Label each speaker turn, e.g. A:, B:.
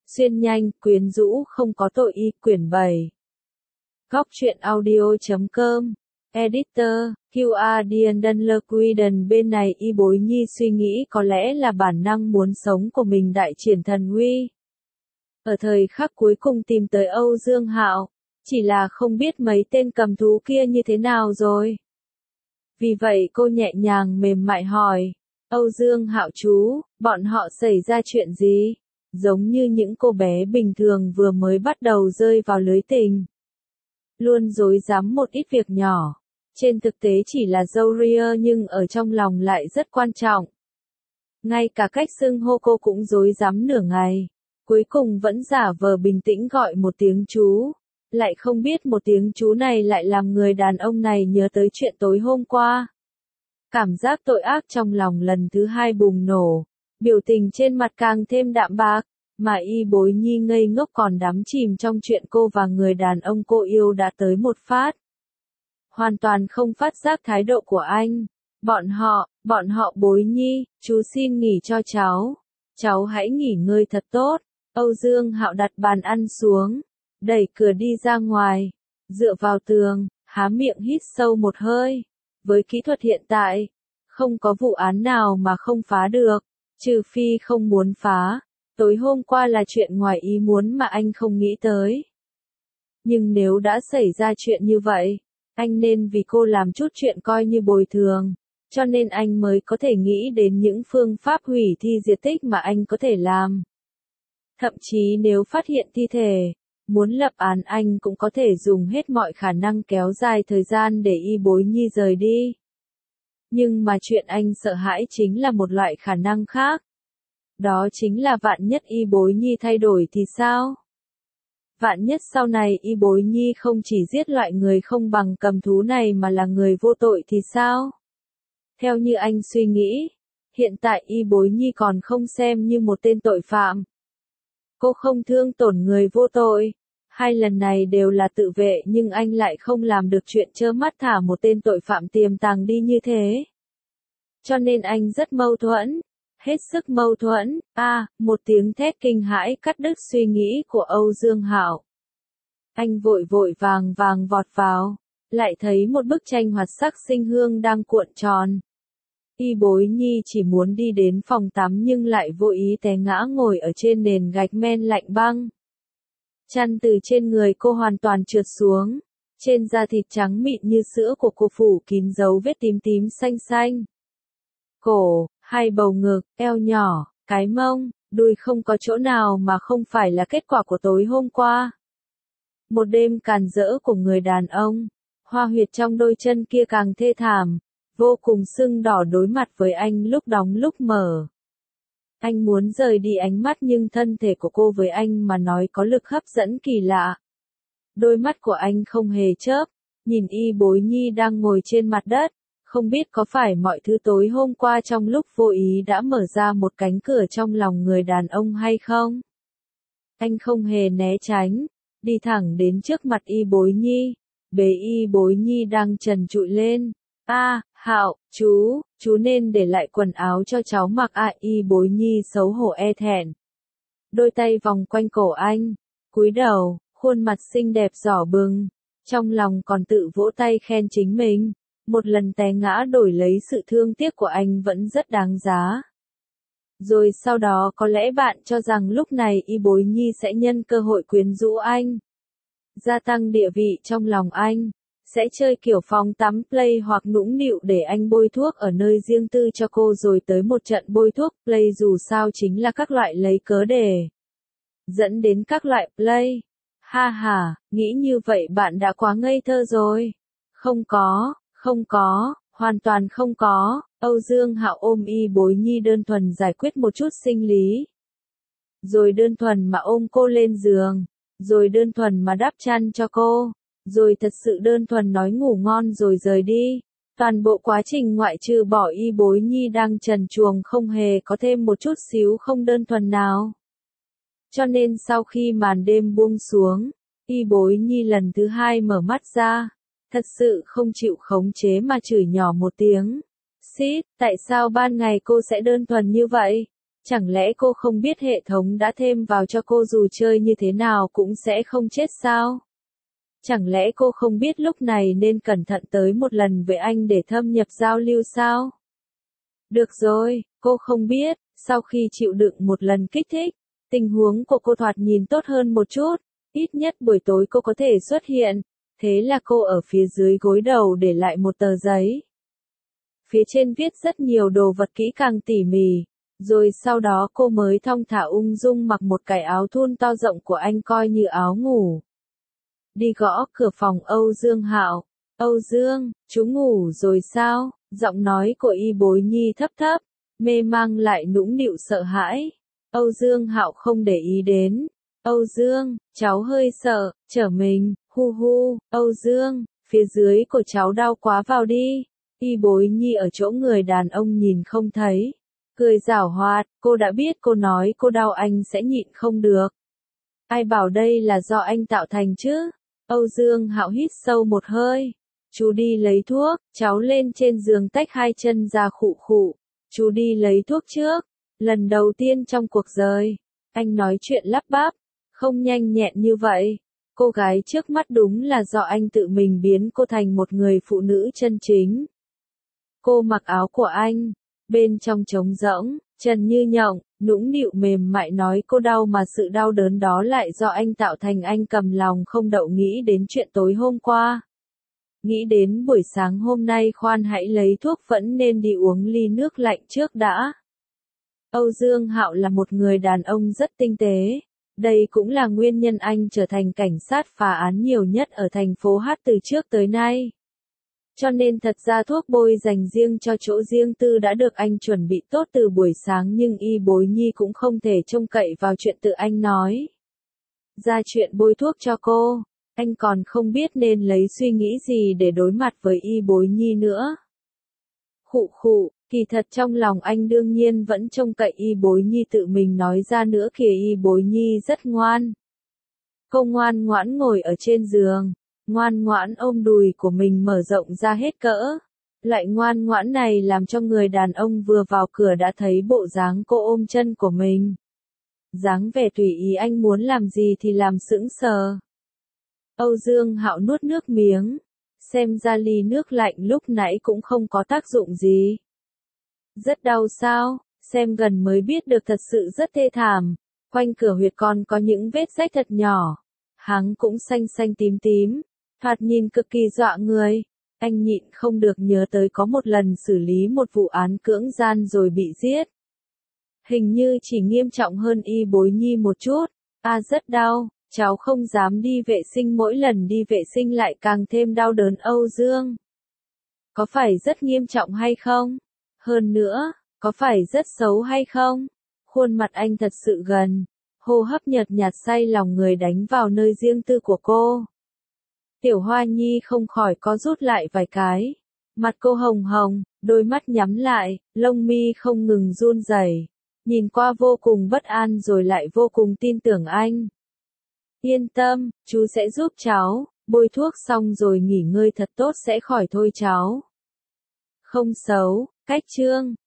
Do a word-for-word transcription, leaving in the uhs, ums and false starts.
A: Xuyên nhanh, quyến rũ không có tội y, quyển bảy. Góc truyện audio.com. Editor, quy a Diendon Lequiden bên này y bối nhi suy nghĩ có lẽ là bản năng muốn sống của mình đại triển thần uy. Ở thời khắc cuối cùng tìm tới Âu Dương Hạo, chỉ là không biết mấy tên cầm thú kia như thế nào rồi. Vì vậy cô nhẹ nhàng mềm mại hỏi, Âu Dương Hạo chú, bọn họ xảy ra chuyện gì? Giống như những cô bé bình thường vừa mới bắt đầu rơi vào lưới tình. Luôn dối dám một ít việc nhỏ. Trên thực tế chỉ là dâu ria nhưng ở trong lòng lại rất quan trọng. Ngay cả cách xưng hô cô cũng dối dám nửa ngày. Cuối cùng vẫn giả vờ bình tĩnh gọi một tiếng chú. Lại không biết một tiếng chú này lại làm người đàn ông này nhớ tới chuyện tối hôm qua. Cảm giác tội ác trong lòng lần thứ hai bùng nổ. Biểu tình trên mặt càng thêm đạm bạc. Mà y bối nhi ngây ngốc còn đắm chìm trong chuyện cô và người đàn ông cô yêu đã tới một phát. Hoàn toàn không phát giác thái độ của anh. Bọn họ, bọn họ bối nhi, chú xin nghỉ cho cháu. Cháu hãy nghỉ ngơi thật tốt. Âu Dương Hạo đặt bàn ăn xuống. Đẩy cửa đi ra ngoài. Dựa vào tường, há miệng hít sâu một hơi. Với kỹ thuật hiện tại, không có vụ án nào mà không phá được. Trừ phi không muốn phá. Tối hôm qua là chuyện ngoài ý muốn mà anh không nghĩ tới. Nhưng nếu đã xảy ra chuyện như vậy, anh nên vì cô làm chút chuyện coi như bồi thường, cho nên anh mới có thể nghĩ đến những phương pháp hủy thi diệt tích mà anh có thể làm. Thậm chí nếu phát hiện thi thể, muốn lập án anh cũng có thể dùng hết mọi khả năng kéo dài thời gian để y bối nhi rời đi. Nhưng mà chuyện anh sợ hãi chính là một loại khả năng khác. Đó chính là vạn nhất y bối nhi thay đổi thì sao? Vạn nhất sau này y bối nhi không chỉ giết loại người không bằng cầm thú này mà là người vô tội thì sao? Theo như anh suy nghĩ, hiện tại y bối nhi còn không xem như một tên tội phạm. Cô không thương tổn người vô tội. Hai lần này đều là tự vệ nhưng anh lại không làm được chuyện trơ mắt thả một tên tội phạm tiềm tàng đi như thế. Cho nên anh rất mâu thuẫn. Hết sức mâu thuẫn, a, à, một tiếng thét kinh hãi cắt đứt suy nghĩ của Âu Dương Hạo. Anh vội vội vàng vàng vọt vào, lại thấy một bức tranh hoạt sắc sinh hương đang cuộn tròn. Y bối nhi chỉ muốn đi đến phòng tắm nhưng lại vô ý té ngã ngồi ở trên nền gạch men lạnh băng. Chăn từ trên người cô hoàn toàn trượt xuống, trên da thịt trắng mịn như sữa của cô phủ kín dấu vết tím tím xanh xanh. Cổ, hai bầu ngực, eo nhỏ, cái mông, đùi không có chỗ nào mà không phải là kết quả của tối hôm qua. Một đêm càn rỡ của người đàn ông, hoa huyệt trong đôi chân kia càng thê thảm, vô cùng sưng đỏ đối mặt với anh lúc đóng lúc mở. Anh muốn rời đi ánh mắt nhưng thân thể của cô với anh mà nói có lực hấp dẫn kỳ lạ. Đôi mắt của anh không hề chớp, nhìn y bối nhi đang ngồi trên mặt đất. Không biết có phải mọi thứ tối hôm qua trong lúc vô ý đã mở ra một cánh cửa trong lòng người đàn ông hay không? Anh không hề né tránh, đi thẳng đến trước mặt y bối nhi, bế y bối nhi đang trần trụi lên. A, à, Hạo, chú, chú nên để lại quần áo cho cháu mặc ạ. À, y bối nhi xấu hổ e thẹn. Đôi tay vòng quanh cổ anh, cúi đầu, khuôn mặt xinh đẹp đỏ bừng, trong lòng còn tự vỗ tay khen chính mình. Một lần té ngã đổi lấy sự thương tiếc của anh vẫn rất đáng giá. Rồi sau đó có lẽ bạn cho rằng lúc này y bối nhi sẽ nhân cơ hội quyến rũ anh. Gia tăng địa vị trong lòng anh. Sẽ chơi kiểu phòng tắm play hoặc nũng nịu để anh bôi thuốc ở nơi riêng tư cho cô rồi tới một trận bôi thuốc play dù sao chính là các loại lấy cớ để dẫn đến các loại play. Ha ha, nghĩ như vậy bạn đã quá ngây thơ rồi. Không có. Không có, hoàn toàn không có. Âu Dương Hạo ôm y bối nhi đơn thuần giải quyết một chút sinh lý. Rồi đơn thuần mà ôm cô lên giường. Rồi đơn thuần mà đắp chăn cho cô. Rồi thật sự đơn thuần nói ngủ ngon rồi rời đi. Toàn bộ quá trình ngoại trừ bỏ y bối nhi đang trần truồng không hề có thêm một chút xíu không đơn thuần nào. Cho nên sau khi màn đêm buông xuống, y bối nhi lần thứ hai mở mắt ra. Thật sự không chịu khống chế mà chửi nhỏ một tiếng. Xít, tại sao ban ngày cô sẽ đơn thuần như vậy? Chẳng lẽ cô không biết hệ thống đã thêm vào cho cô dù chơi như thế nào cũng sẽ không chết sao? Chẳng lẽ cô không biết lúc này nên cẩn thận tới một lần với anh để thâm nhập giao lưu sao? Được rồi, cô không biết, sau khi chịu đựng một lần kích thích, tình huống của cô thoạt nhìn tốt hơn một chút, ít nhất buổi tối cô có thể xuất hiện, thế là cô ở phía dưới gối đầu để lại một tờ giấy. Phía trên viết rất nhiều đồ vật kỹ càng tỉ mỉ, rồi sau đó cô mới thong thả ung dung mặc một cái áo thun to rộng của anh coi như áo ngủ. Đi gõ cửa phòng Âu Dương Hạo. Âu Dương, chú ngủ rồi sao? Giọng nói của Y Bối Nhi thấp thấp, mê mang lại nũng nịu sợ hãi. Âu Dương Hạo không để ý đến. Âu Dương, cháu hơi sợ, trở mình, hu hu, Âu Dương, phía dưới của cháu đau quá vào đi. Y Bối Nhi ở chỗ người đàn ông nhìn không thấy. Cười giảo hoạt, cô đã biết cô nói cô đau anh sẽ nhịn không được. Ai bảo đây là do anh tạo thành chứ? Âu Dương Hạo hít sâu một hơi. Chú đi lấy thuốc, cháu lên trên giường tách hai chân ra khụ khụ. Chú đi lấy thuốc trước. Lần đầu tiên trong cuộc đời, anh nói chuyện lắp bắp, không nhanh nhẹn như vậy. Cô gái trước mắt đúng là do anh tự mình biến cô thành một người phụ nữ chân chính. Cô mặc áo của anh, bên trong trống rỗng, trần như nhộng, nũng nịu mềm mại nói cô đau mà sự đau đớn đó lại do anh tạo thành. Anh cầm lòng không đậu nghĩ đến chuyện tối hôm qua. Nghĩ đến buổi sáng hôm nay khoan hãy lấy thuốc vẫn nên đi uống ly nước lạnh trước đã. Âu Dương Hạo là một người đàn ông rất tinh tế. Đây cũng là nguyên nhân anh trở thành cảnh sát phá án nhiều nhất ở thành phố H từ trước tới nay. Cho nên thật ra thuốc bôi dành riêng cho chỗ riêng tư đã được anh chuẩn bị tốt từ buổi sáng, nhưng Y Bối Nhi cũng không thể trông cậy vào chuyện tự anh nói ra chuyện bôi thuốc cho cô. Anh còn không biết nên lấy suy nghĩ gì để đối mặt với Y Bối Nhi nữa. Khụ khụ, kỳ thật trong lòng anh đương nhiên vẫn trông cậy Y Bối Nhi tự mình nói ra nữa kìa. Y Bối Nhi rất ngoan. Cô ngoan ngoãn ngồi ở trên giường, ngoan ngoãn ôm đùi của mình mở rộng ra hết cỡ. Loại ngoan ngoãn này làm cho người đàn ông vừa vào cửa đã thấy bộ dáng cô ôm chân của mình. Dáng vẻ tùy ý anh muốn làm gì thì làm, sững sờ. Âu Dương Hạo nuốt nước miếng, xem ra ly nước lạnh lúc nãy cũng không có tác dụng gì. Rất đau sao? Xem gần mới biết được, thật sự rất thê thảm. Quanh cửa huyệt còn có những vết rách thật nhỏ. Hắn cũng xanh xanh tím tím, thoạt nhìn cực kỳ dọa người. Anh nhịn không được nhớ tới có một lần xử lý một vụ án cưỡng gian rồi bị giết. Hình như chỉ nghiêm trọng hơn Y Bối Nhi một chút. À rất đau, cháu không dám đi vệ sinh, mỗi lần đi vệ sinh lại càng thêm đau đớn. Âu Dương, có phải rất nghiêm trọng hay không? Hơn nữa, có phải rất xấu hay không? Khuôn mặt anh thật sự gần, hô hấp nhợt nhạt say lòng người đánh vào nơi riêng tư của cô. Tiểu Hoa Nhi không khỏi có rút lại vài cái. Mặt cô hồng hồng, đôi mắt nhắm lại, lông mi không ngừng run rẩy, nhìn qua vô cùng bất an rồi lại vô cùng tin tưởng anh. Yên tâm, chú sẽ giúp cháu, bôi thuốc xong rồi nghỉ ngơi thật tốt sẽ khỏi thôi cháu. Không xấu, cách chương.